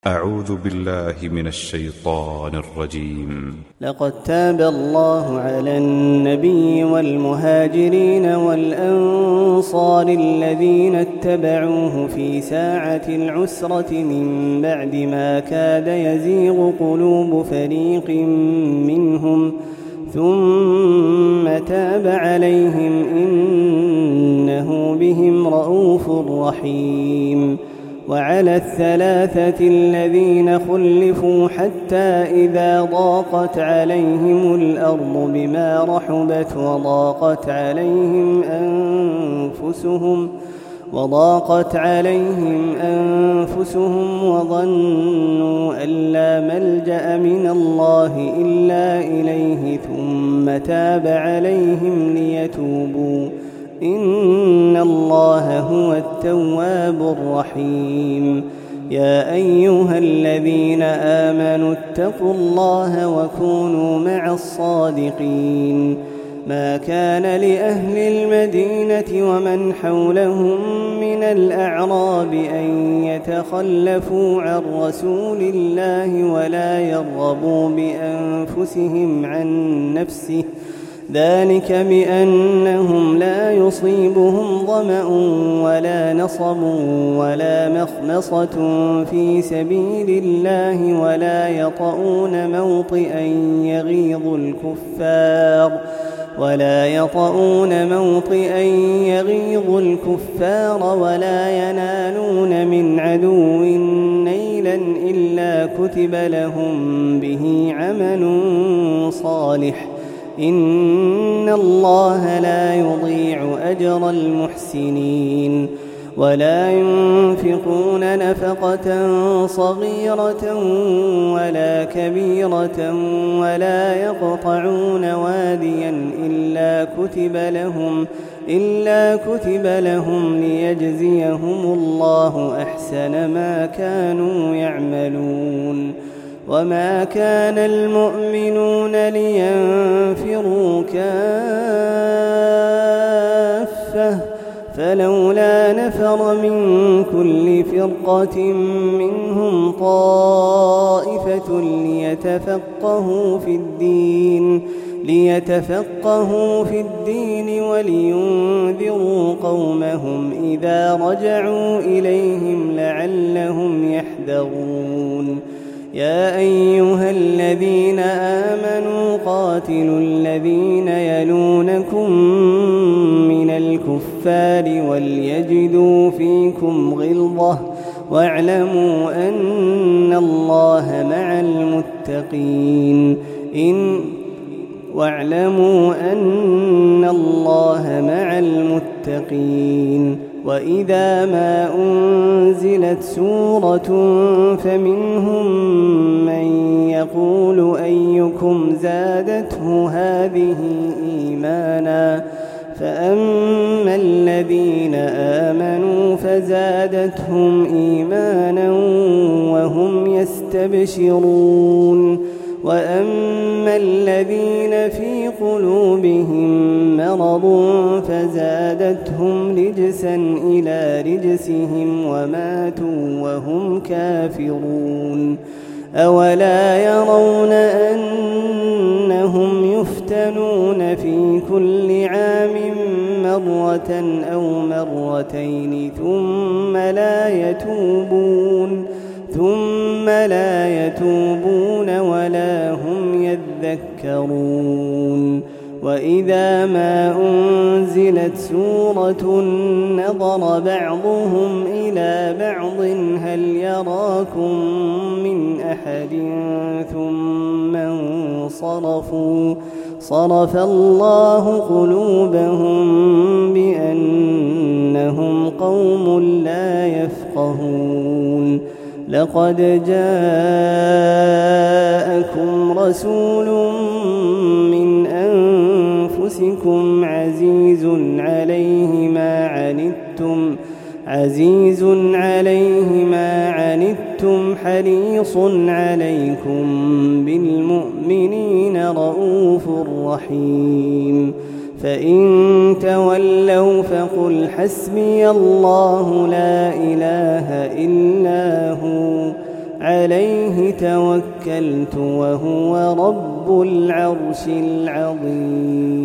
أعوذ بالله من الشيطان الرجيم. لقد تاب الله على النبي والمهاجرين والأنصار الذين اتبعوه في ساعة العسرة من بعد ما كاد يزيغ قلوب فريق منهم ثم تاب عليهم إنه بهم رءوف رحيم. وعلى الثلاثة الذين خلفوا حتى إذا ضاقت عليهم الأرض بما رحبت وضاقت عليهم أنفسهم وظنوا أن لا ملجأ من الله إلا إليه ثم تاب عليهم ليتوبوا إن الله هو التواب الرحيم. يا أيها الذين آمنوا اتقوا الله وكونوا مع الصادقين. ما كان لأهل المدينة ومن حولهم من الأعراب أن يتخلفوا عن رسول الله ولا يرغبوا بأنفسهم عن نفسه ذلك بأنهم لا يصيبهم ظمأ ولا نصب ولا مخمصة في سبيل الله ولا يطؤون موطئا يغيظ الكفار ولا ينالون من عدو نيلا إلا كتب لهم به عمل صالح إن الله لا يضيع أجر المحسنين. ولا ينفقون نفقة صغيرة ولا كبيرة ولا يقطعون واديا إلا كتب لهم ليجزيهم الله أحسن ما كانوا يعملون. وما كان المؤمنون لينفروا كافة فلولا نفر من كل فرقة منهم طائفة ليتفقهوا في الدين ولينذروا قومهم إذا رجعوا إليهم لعلهم يحذرون. يا أيها الذين آمنوا قاتلوا الذين يلونكم من الكفار وليجدوا فيكم غلظة واعلموا أن الله مع المتقين. وإذا ما أنزلت سورة فمنهم من يقول أيكم زادته هذه إيمانا فأما الذين آمنوا فزادتهم إيمانا وهم يستبشرون. وأما الذين في قلوبهم مرض فزادتهم رجسا إلى رجسهم وماتوا وهم كافرون. أولا يرون أنهم يفتنون في كل عام مرة أو مرتين ثم لا يتوبون ولا هم يذكرون. وإذا ما أنزلت سورة نظر بعضهم إلى بعض هل يراكم من أحد ثم انصرفوا صرف الله قلوبهم بأنهم قوم لا يفقهون. لقد جاءكم رسول من أنفسكم عزيز عليه ما عنتم حريص عليكم بالمؤمنين رءوف رحيم. فإن تولوا فقل حسبي الله لا إله إلا هو عليه توكلت وهو رب العرش العظيم.